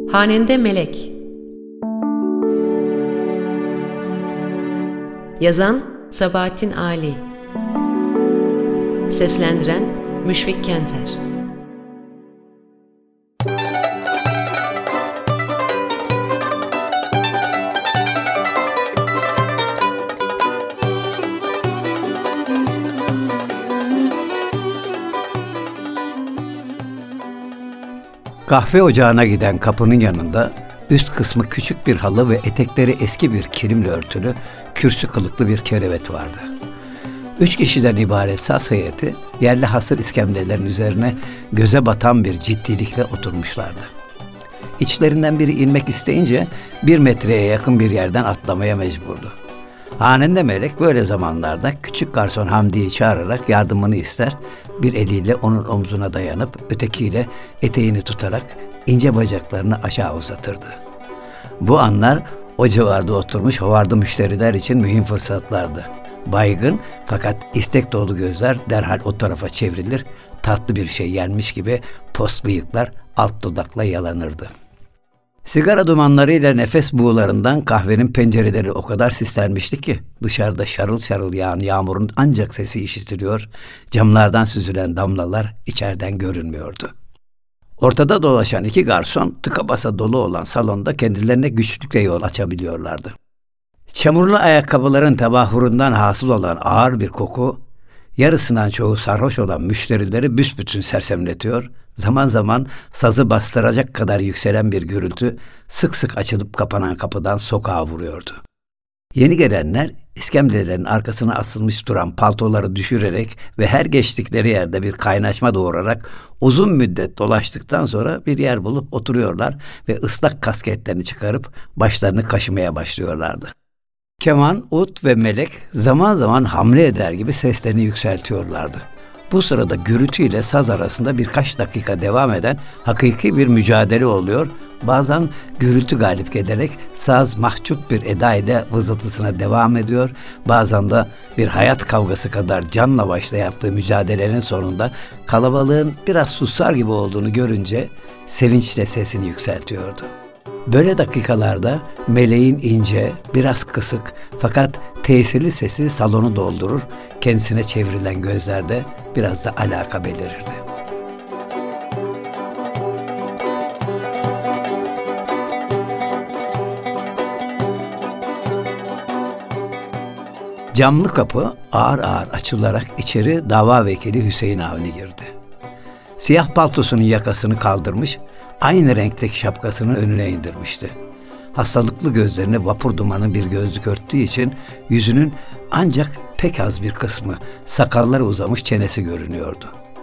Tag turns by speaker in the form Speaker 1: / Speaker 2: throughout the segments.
Speaker 1: Hanende Melek. Yazan Sabahattin Ali. Seslendiren Müşfik Kenter.
Speaker 2: Kahve ocağına giden kapının yanında üst kısmı küçük bir halı ve etekleri eski bir kilimle örtülü, kürsü kılıklı bir kerevet vardı. 3 kişiden ibaret saz heyeti yerli hasır iskemlelerin üzerine göze batan bir ciddilikle oturmuşlardı. İçlerinden biri inmek isteyince 1 metreye yakın bir yerden atlamaya mecburdu. Hanende Melek böyle zamanlarda küçük garson Hamdi'yi çağırarak yardımını ister, bir eliyle onun omzuna dayanıp ötekiyle eteğini tutarak ince bacaklarını aşağı uzatırdı. Bu anlar o civarda oturmuş hovarda müşteriler için mühim fırsatlardı. Baygın fakat istek dolu gözler derhal o tarafa çevrilir, tatlı bir şey yenmiş gibi post bıyıklar alt dudakla yalanırdı. Sigara dumanlarıyla nefes buğularından kahvenin pencereleri o kadar sislenmişti ki dışarıda şarıl şarıl yağan yağmurun ancak sesi işitiliyor, camlardan süzülen damlalar içeriden görünmüyordu. Ortada dolaşan 2 garson tıka basa dolu olan salonda kendilerine güçlükle yol açabiliyorlardı. Çamurlu ayakkabıların tebahurundan hasıl olan ağır bir koku, yarısından çoğu sarhoş olan müşterileri büsbütün sersemletiyor, zaman zaman sazı bastıracak kadar yükselen bir gürültü sık sık açılıp kapanan kapıdan sokağa vuruyordu. Yeni gelenler iskemlelerin arkasına asılmış duran paltoları düşürerek ve her geçtikleri yerde bir kaynaşma doğurarak uzun müddet dolaştıktan sonra bir yer bulup oturuyorlar ve ıslak kasketlerini çıkarıp başlarını kaşımaya başlıyorlardı. Keman, ut ve melek zaman zaman hamle eder gibi seslerini yükseltiyorlardı. Bu sırada gürültüyle saz arasında birkaç dakika devam eden hakiki bir mücadele oluyor, bazen gürültü galip gelerek saz mahcup bir eda ile vızıltısına devam ediyor, bazen de bir hayat kavgası kadar canla başla yaptığı mücadelenin sonunda kalabalığın biraz susar gibi olduğunu görünce sevinçle sesini yükseltiyordu. Böyle dakikalarda meleğin ince, biraz kısık fakat tesirli sesi salonu doldurur, kendisine çevrilen gözlerde biraz da alaka belirirdi. Camlı kapı ağır ağır açılarak içeri dava vekili Hüseyin Avni girdi. Siyah paltosunun yakasını kaldırmış, aynı renkteki şapkasını önüne indirmişti. Hastalıklı gözlerini vapur dumanı bir gözlük örttüğü için yüzünün ancak pek az bir kısmı, sakalları uzamış çenesi görünüyordu.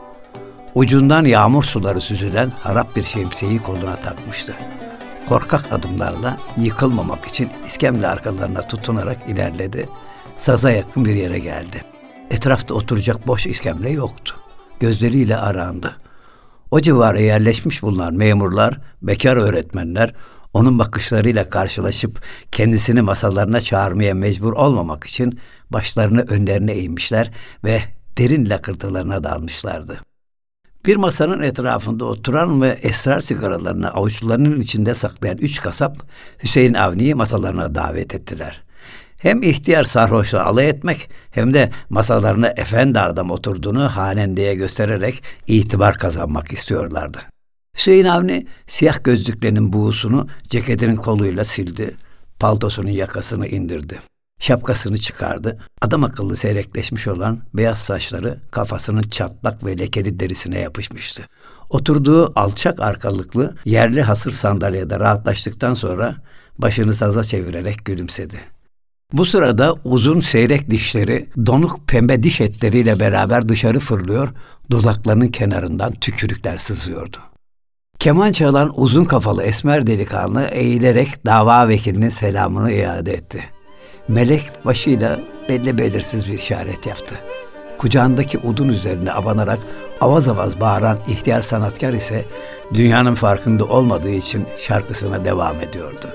Speaker 2: Ucundan yağmur suları süzülen harap bir şemsiyeyi koluna takmıştı. Korkak adımlarla yıkılmamak için iskemle arkalarına tutunarak ilerledi. Saza yakın bir yere geldi. Etrafta oturacak boş iskemle yoktu. Gözleriyle arandı. O civara yerleşmiş bulunan memurlar, bekar öğretmenler onun bakışlarıyla karşılaşıp kendisini masalarına çağırmaya mecbur olmamak için başlarını önlerine eğmişler ve derin lakırtılarına dalmışlardı. Bir masanın etrafında oturan ve esrar sigaralarını avuçlarının içinde saklayan 3 kasap Hüseyin Avni'yi masalarına davet ettiler. Hem ihtiyar sarhoşla alay etmek hem de masalarına efendi adam oturduğunu hanendeye göstererek itibar kazanmak istiyorlardı. Hüseyin Avni siyah gözlüklerinin buğusunu ceketinin koluyla sildi, paltosunun yakasını indirdi. Şapkasını çıkardı, adam akıllı seyrekleşmiş olan beyaz saçları kafasının çatlak ve lekeli derisine yapışmıştı. Oturduğu alçak arkalıklı yerli hasır sandalyede rahatlaştıktan sonra başını saza çevirerek gülümsedi. Bu sırada uzun seyrek dişleri donuk pembe diş etleriyle beraber dışarı fırlıyor, dudaklarının kenarından tükürükler sızıyordu. Keman çalan uzun kafalı esmer delikanlı eğilerek dava vekilinin selamını iade etti. Melek başıyla belli belirsiz bir işaret yaptı. Kucağındaki udun üzerine abanarak avaz avaz bağıran ihtiyar sanatkar ise dünyanın farkında olmadığı için şarkısına devam ediyordu.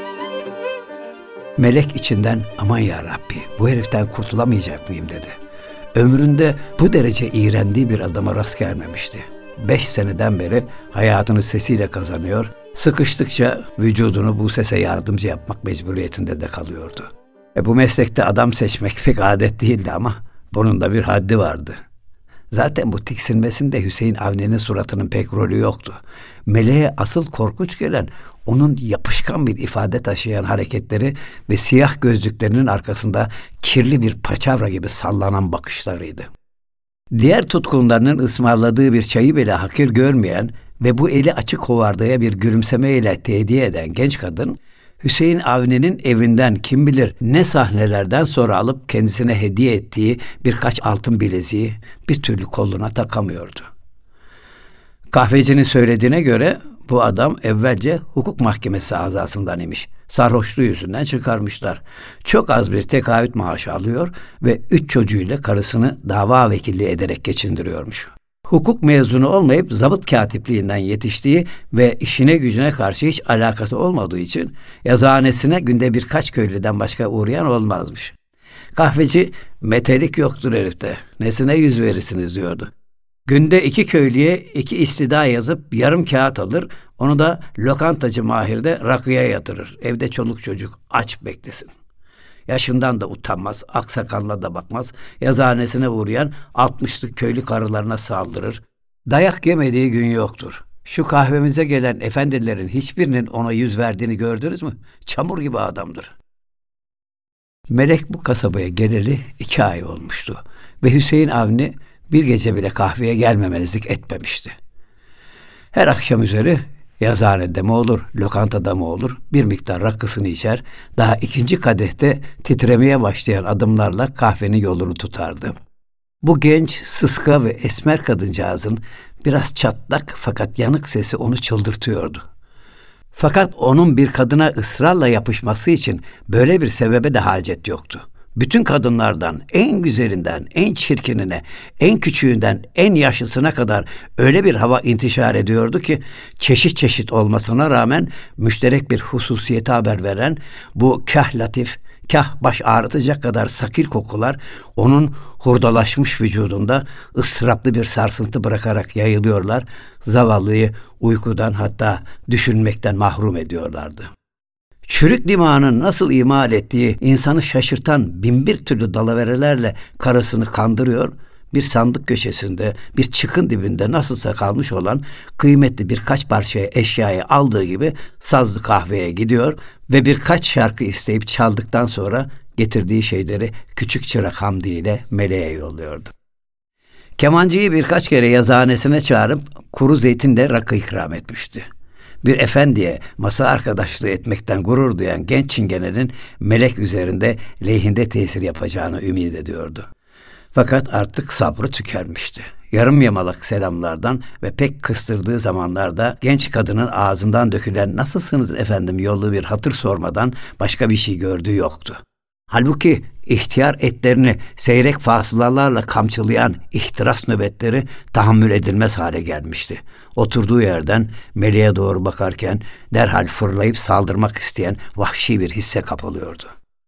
Speaker 2: Melek içinden aman ya Rabbi bu heriften kurtulamayacak mıyım dedi. ömründe bu derece iğrendiği bir adama rast gelmemişti. 5 seneden beri hayatını sesiyle kazanıyor, sıkıştıkça vücudunu bu sese yardımcı yapmak mecburiyetinde de kalıyordu. Bu meslekte adam seçmek pek adet değildi ama bunun da bir haddi vardı. Zaten bu tiksinmesinde Hüseyin Avni'nin suratının pek rolü yoktu. Meleğe asıl korkunç gelen onun yapışkan bir ifade taşıyan hareketleri ve siyah gözlüklerinin arkasında kirli bir paçavra gibi sallanan bakışlarıydı. Diğer tutkunlarının ısmarladığı bir çayı bile hakir görmeyen ve bu eli açık hovardaya bir gülümsemeyle tediye eden genç kadın, Hüseyin Avni'nin evinden kim bilir ne sahnelerden sonra alıp kendisine hediye ettiği birkaç altın bileziği bir türlü koluna takamıyordu. Kahvecinin söylediğine göre bu adam evvelce hukuk mahkemesi azasından imiş. Sarhoşluğu yüzünden çıkarmışlar. Çok az bir tekaüt maaşı alıyor ve 3 çocuğuyla karısını dava vekilliği ederek geçindiriyormuş. Hukuk mezunu olmayıp zabıt katipliğinden yetiştiği ve işine gücüne karşı hiç alakası olmadığı için yazıhanesine günde birkaç köylüden başka uğrayan olmazmış. Kahveci, metelik yoktur herifte, nesine yüz verirsiniz diyordu. Günde 2 köylüye 2 istida yazıp yarım kağıt alır, onu da lokantacı Mahir'de rakıya yatırır. Evde çoluk çocuk aç beklesin. Yaşından da utanmaz, aksakalına da bakmaz, yazıhanesine uğrayan 60'lık köylü karılarına saldırır. Dayak yemediği gün yoktur. Şu kahvemize gelen efendilerin hiçbirinin ona yüz verdiğini gördünüz mü? Çamur gibi adamdır. Melek bu kasabaya geleli 2 ay olmuştu ve Hüseyin Avni bir gece bile kahveye gelmemezlik etmemişti. Her akşam üzeri yazıhanede mi olur, lokantada mı olur, bir miktar rakısını içer, daha 2. kadehte titremeye başlayan adımlarla kahvenin yolunu tutardı. Bu genç, sıska ve esmer kadıncağızın biraz çatlak fakat yanık sesi onu çıldırtıyordu. Fakat onun bir kadına ısrarla yapışması için böyle bir sebebe de hacet yoktu. Bütün kadınlardan, en güzelinden, en çirkinine, en küçüğünden, en yaşlısına kadar öyle bir hava intişar ediyordu ki, çeşit çeşit olmasına rağmen müşterek bir hususiyete haber veren bu kah latif, kah baş ağrıtacak kadar sakil kokular onun hurdalaşmış vücudunda ıstıraplı bir sarsıntı bırakarak yayılıyorlar, zavallıyı uykudan hatta düşünmekten mahrum ediyorlardı. Çürük dimağının nasıl imal ettiği insanı şaşırtan binbir türlü dalaverelerle karısını kandırıyor, bir sandık köşesinde, bir çıkın dibinde nasılsa kalmış olan kıymetli birkaç parça eşyayı aldığı gibi sazlı kahveye gidiyor ve birkaç şarkı isteyip çaldıktan sonra getirdiği şeyleri küçük çırak Hamdi ile Meleğe yolluyordu. Kemancıyı birkaç kere yazıhanesine çağırıp kuru zeytinle rakı ikram etmişti. Bir efendiye masa arkadaşlığı etmekten gurur duyan genç çingenenin Melek üzerinde lehinde tesir yapacağını ümit ediyordu. Fakat artık sabrı tükenmişti. Yarım yamalak selamlardan ve pek kıstırdığı zamanlarda genç kadının ağzından dökülen "Nasılsınız efendim?" yollu bir hatır sormadan başka bir şey gördüğü yoktu. Halbuki ihtiyar etlerini seyrek fasılalarla kamçılayan ihtiras nöbetleri tahammül edilmez hale gelmişti. Oturduğu yerden Meleğe doğru bakarken derhal fırlayıp saldırmak isteyen vahşi bir hisse kapılıyordu.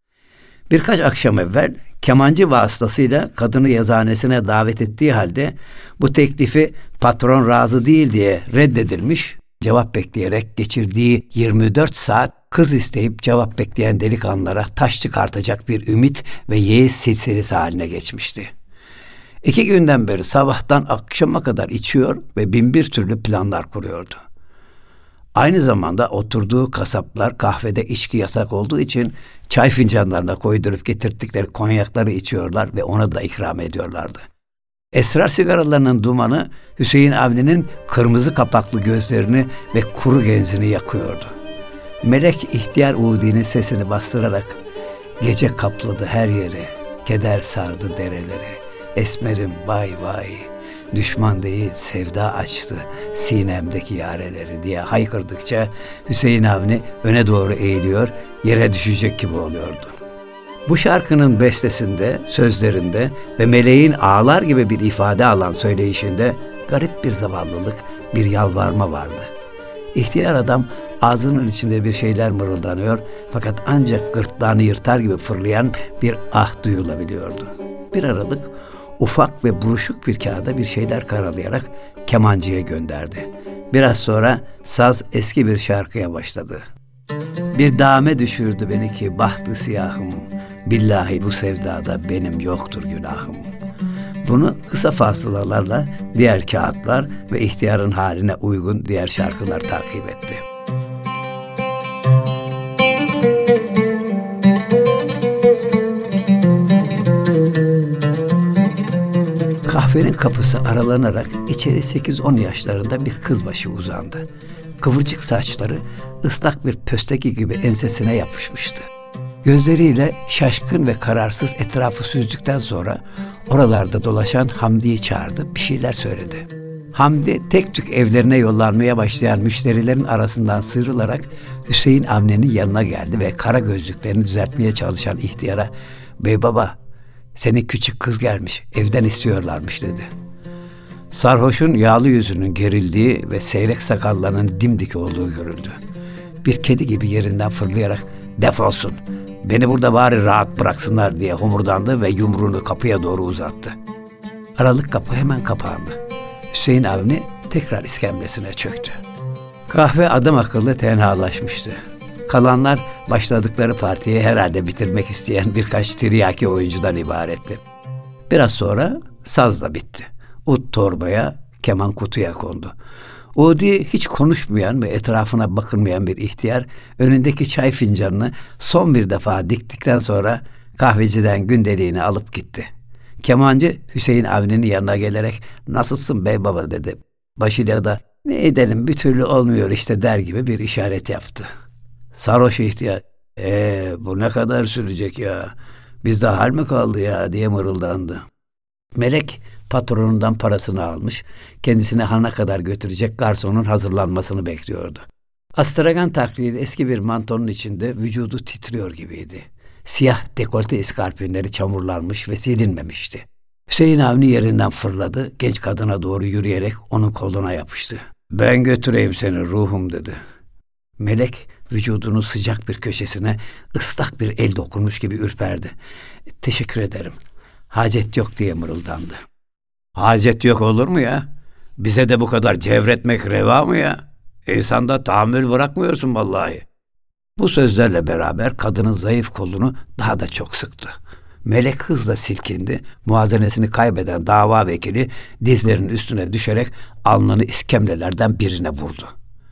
Speaker 2: Birkaç akşam evvel kemancı vasıtasıyla kadını yazıhanesine davet ettiği halde bu teklifi patron razı değil diye reddedilmiş, cevap bekleyerek geçirdiği 24 saat kız isteyip cevap bekleyen delikanlılara taş çıkartacak bir ümit ve yeğiz silsilesi haline geçmişti. 2 günden beri sabahtan akşama kadar içiyor ve binbir türlü planlar kuruyordu. Aynı zamanda oturduğu kasaplar kahvede içki yasak olduğu için çay fincanlarına koydurup getirttikleri konyakları içiyorlar ve ona da ikram ediyorlardı. Esrar sigaralarının dumanı Hüseyin Avni'nin kırmızı kapaklı gözlerini ve kuru genzini yakıyordu. Melek ihtiyar Udi'nin sesini bastırarak "Gece kapladı her yeri, keder sardı dereleri, esmerim vay vay, düşman değil sevda açtı sinemdeki yareleri" diye haykırdıkça Hüseyin Avni öne doğru eğiliyor, yere düşecek gibi oluyordu. Bu şarkının bestesinde, sözlerinde ve meleğin ağlar gibi bir ifade alan söyleyişinde garip bir zavallılık, bir yalvarma vardı. İhtiyar adam ağzının içinde bir şeyler mırıldanıyor fakat ancak gırtlağını yırtar gibi fırlayan bir ah duyulabiliyordu. Bir aralık ufak ve buruşuk bir kağıda bir şeyler karalayarak kemancıya gönderdi. Biraz sonra saz eski bir şarkıya başladı. Bir dame düşürdü beni ki bahtı siyahım, billahi bu sevdada benim yoktur günahım. Bunu kısa fasılalarla diğer kağıtlar ve ihtiyarın haline uygun diğer şarkılar takip etti. Kahvenin kapısı aralanarak içeri 8-10 yaşlarında bir kız başı uzandı. Kıvırcık saçları ıslak bir pösteki gibi ensesine yapışmıştı. Gözleriyle şaşkın ve kararsız etrafı süzdükten sonra oralarda dolaşan Hamdi'yi çağırdı, bir şeyler söyledi. Hamdi tek tük evlerine yollanmaya başlayan müşterilerin arasından sıyrılarak Hüseyin Avni'nin yanına geldi ve kara gözlüklerini düzeltmeye çalışan ihtiyara "Bey baba, senin küçük kız gelmiş, evden istiyorlarmış" dedi. Sarhoşun yağlı yüzünün gerildiği ve seyrek sakallarının dimdik olduğu görüldü. Bir kedi gibi yerinden fırlayarak "Defolsun, beni burada bari rahat bıraksınlar" diye homurdandı ve yumruğunu kapıya doğru uzattı. Aralık kapı hemen kapandı. Hüseyin Avni tekrar iskemlesine çöktü. Kahve adam akıllı tenhalaşmıştı. Kalanlar başladıkları partiyi herhalde bitirmek isteyen birkaç tiryaki oyuncudan ibaretti. Biraz sonra saz da bitti. Ut torbaya, keman kutuya kondu. Udi hiç konuşmayan ve etrafına bakılmayan bir ihtiyar önündeki çay fincanını son bir defa diktikten sonra kahveciden gündeliğini alıp gitti. Kemancı Hüseyin Avni'nin yanına gelerek "Nasılsın bey baba?" dedi. Başıyla da "Ne edelim, bir türlü olmuyor işte" der gibi bir işaret yaptı. Sarhoş ihtiyar "Bu ne kadar sürecek ya? Bizde hal mi kaldı ya?" diye mırıldandı. Melek patronundan parasını almış, kendisini hana kadar götürecek garsonun hazırlanmasını bekliyordu. Astragan taklidi eski bir mantonun içinde vücudu titriyor gibiydi. Siyah dekolte iskarpinleri çamurlanmış ve silinmemişti. Hüseyin Avni yerinden fırladı, genç kadına doğru yürüyerek onun koluna yapıştı. "Ben götüreyim seni ruhum" dedi. Melek vücudunun sıcak bir köşesine ıslak bir el dokunmuş gibi ürperdi. "Teşekkür ederim, hacet yok" diye mırıldandı. "Hacet yok olur mu ya? Bize de bu kadar cevretmek reva mı ya? İnsanda tahammül bırakmıyorsun vallahi." Bu sözlerle beraber kadının zayıf kolunu daha da çok sıktı. Melek hızla silkindi. Muazenesini kaybeden dava vekili dizlerinin üstüne düşerek alnını iskemlelerden birine vurdu.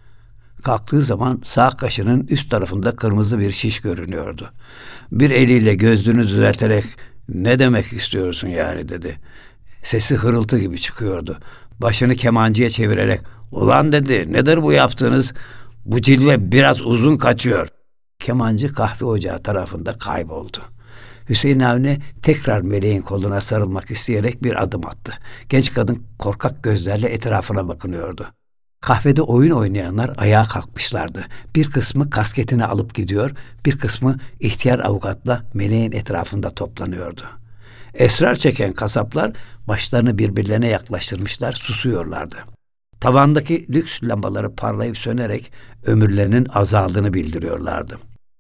Speaker 2: Kalktığı zaman sağ kaşının üst tarafında kırmızı bir şiş görünüyordu. Bir eliyle gözlüğünü düzelterek "Ne demek istiyorsun yani?" dedi. Sesi hırıltı gibi çıkıyordu. Başını kemancıya çevirerek "Ulan" dedi, "nedir bu yaptığınız? Bu cilve biraz uzun kaçıyor." Kemancı kahve ocağı tarafında kayboldu. Hüseyin Avni tekrar meleğin koluna sarılmak isteyerek bir adım attı. Genç kadın korkak gözlerle etrafına bakınıyordu. Kahvede oyun oynayanlar ayağa kalkmışlardı. Bir kısmı kasketini alıp gidiyor, bir kısmı ihtiyar avukatla meleğin etrafında toplanıyordu. Esrar çeken kasaplar başlarını birbirlerine yaklaştırmışlar, susuyorlardı. Tavandaki lüks lambaları parlayıp sönerek ömürlerinin azaldığını bildiriyorlardı.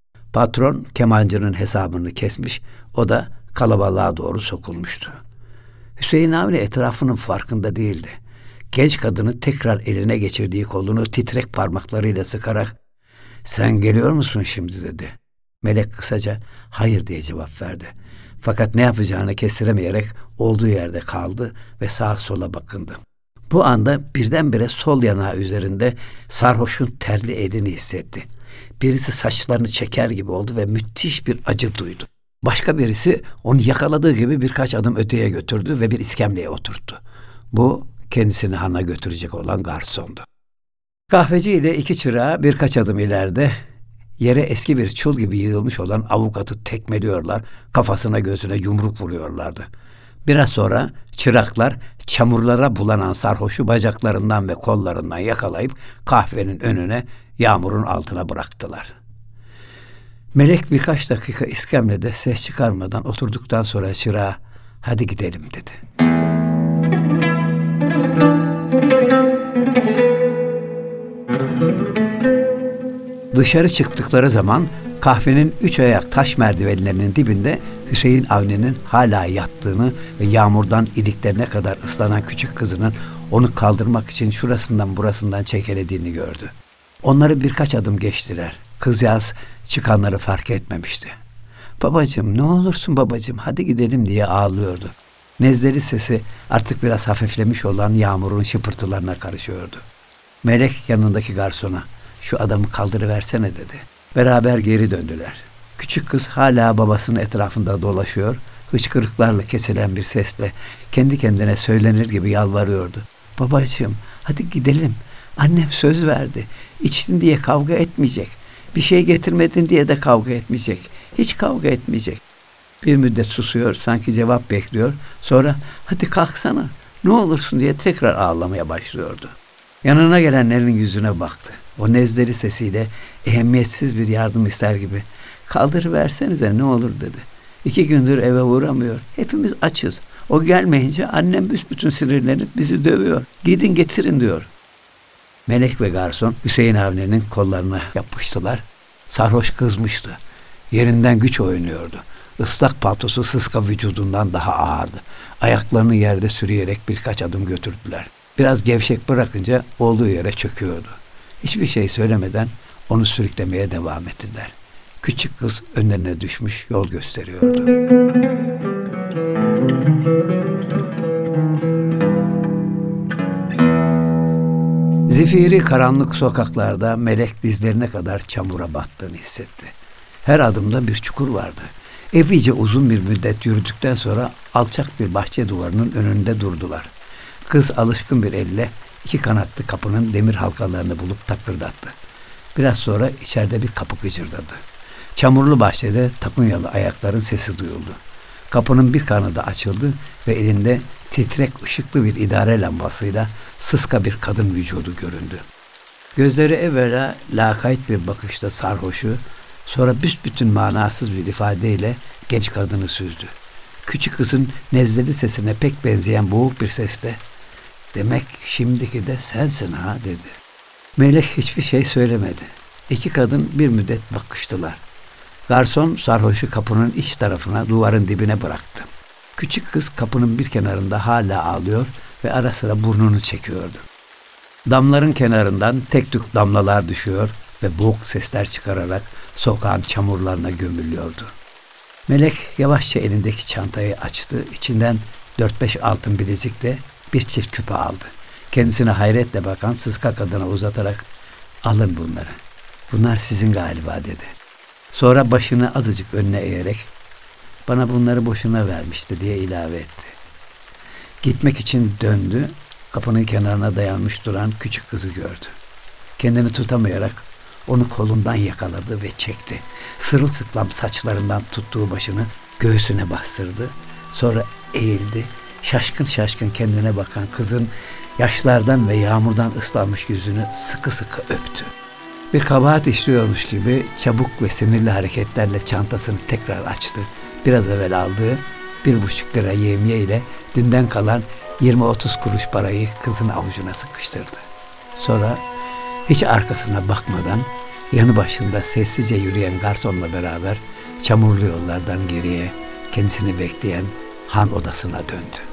Speaker 2: Patron kemancının hesabını kesmiş, o da kalabalığa doğru sokulmuştu. Hüseyin Avni etrafının farkında değildi. Genç kadını tekrar eline geçirdiği kolunu titrek parmaklarıyla sıkarak "Sen geliyor musun şimdi?" dedi. Melek kısaca "Hayır" diye cevap verdi. Fakat ne yapacağını kestiremeyerek olduğu yerde kaldı ve sağa sola bakındı. Bu anda birdenbire sol yanağı üzerinde sarhoşun terli elini hissetti. Birisi saçlarını çeker gibi oldu ve müthiş bir acı duydu. Başka birisi onu yakaladığı gibi birkaç adım öteye götürdü ve bir iskemleye oturttu. Bu kendisini hana götürecek olan garsondu. Kahveci ile iki çırağı birkaç adım ileride yere eski bir çul gibi yığılmış olan avukatı tekmeliyorlar, kafasına gözüne yumruk vuruyorlardı. Biraz sonra çıraklar çamurlara bulanan sarhoşu bacaklarından ve kollarından yakalayıp kahvenin önüne, yağmurun altına bıraktılar. Melek birkaç dakika iskemlede ses çıkarmadan oturduktan sonra çırağa "Hadi gidelim" dedi. Dışarı çıktıkları zaman Kahvenin 3 ayak taş merdivenlerinin dibinde Hüseyin Avni'nin hala yattığını ve yağmurdan iliklerine kadar ıslanan küçük kızının onu kaldırmak için şurasından burasından çekelediğini gördü. Onları birkaç adım geçtiler. Kızcağız çıkanları fark etmemişti. "Babacığım, ne olursun babacığım, hadi gidelim" diye ağlıyordu. Nezleri sesi artık biraz hafiflemiş olan yağmurun şıpırtılarına karışıyordu. Melek yanındaki garsona "Şu adamı kaldırıversene" dedi. Beraber geri döndüler. Küçük kız hala babasının etrafında dolaşıyor, hıçkırıklarla kesilen bir sesle kendi kendine söylenir gibi yalvarıyordu. "Babacığım, hadi gidelim. Annem söz verdi. İçtin diye kavga etmeyecek. Bir şey getirmedin diye de kavga etmeyecek. Hiç kavga etmeyecek." Bir müddet susuyor, sanki cevap bekliyor. Sonra "Hadi kalksana, ne olursun" diye tekrar ağlamaya başlıyordu. Yanına gelenlerin yüzüne baktı. O nezleri sesiyle ehemmiyetsiz bir yardım ister gibi "Kaldırıversenize ne olur" dedi. "2 gündür eve uğramıyor. Hepimiz açız. O gelmeyince annem büsbütün sinirlenip bizi dövüyor. Gidin getirin" diyor. Melek ve garson Hüseyin Avni'nin kollarına yapıştılar. Sarhoş kızmıştı. Yerinden güç oynuyordu. Islak paltosu sıska vücudundan daha ağırdı. Ayaklarını yerde sürüyerek birkaç adım götürdüler. Biraz gevşek bırakınca olduğu yere çöküyordu. Hiçbir şey söylemeden onu sürüklemeye devam ettiler. Küçük kız önlerine düşmüş yol gösteriyordu. Zifiri karanlık sokaklarda Melek dizlerine kadar çamura battığını hissetti. Her adımda bir çukur vardı. Epeyce uzun bir müddet yürüdükten sonra alçak bir bahçe duvarının önünde durdular. Kız alışkın bir elle 2 kanatlı kapının demir halkalarını bulup takırdattı. Biraz sonra içeride bir kapı gıcırdadı. Çamurlu bahçede takunyalı ayakların sesi duyuldu. Kapının bir kanadı açıldı ve elinde titrek ışıklı bir idare lambasıyla sıska bir kadın vücudu göründü. Gözleri evvela lakayt bir bakışla sarhoşu, sonra büsbütün manasız bir ifadeyle genç kadını süzdü. Küçük kızın nezleli sesine pek benzeyen boğuk bir sesle "Demek şimdiki de sensin ha" dedi. Melek hiçbir şey söylemedi. 2 kadın bir müddet bakıştılar. Garson sarhoşu kapının iç tarafına, duvarın dibine bıraktı. Küçük kız kapının bir kenarında hala ağlıyor ve ara sıra burnunu çekiyordu. Damların kenarından tek tük damlalar düşüyor ve boğuk sesler çıkararak sokağın çamurlarına gömülüyordu. Melek yavaşça elindeki çantayı açtı. İçinden 4-5 altın bilezikle bir çift küpe aldı. Kendisine hayretle bakan sıska kadına uzatarak "Alın bunları. Bunlar sizin galiba" dedi. Sonra başını azıcık önüne eğerek "Bana bunları boşuna vermişti" diye ilave etti. Gitmek için döndü. Kapının kenarına dayanmış duran küçük kızı gördü. Kendini tutamayarak onu kolundan yakaladı ve çekti. Sırılsıklam saçlarından tuttuğu başını göğsüne bastırdı. Sonra eğildi. Şaşkın şaşkın kendine bakan kızın yaşlardan ve yağmurdan ıslanmış yüzünü sıkı sıkı öptü. Bir kabahat işliyormuş gibi çabuk ve sinirli hareketlerle çantasını tekrar açtı. Biraz evvel aldığı 1,5 lira yevmiye ile dünden kalan 20-30 kuruş parayı kızın avucuna sıkıştırdı. Sonra hiç arkasına bakmadan yanı başında sessizce yürüyen garsonla beraber çamurlu yollardan geriye kendisini bekleyen han odasına döndü.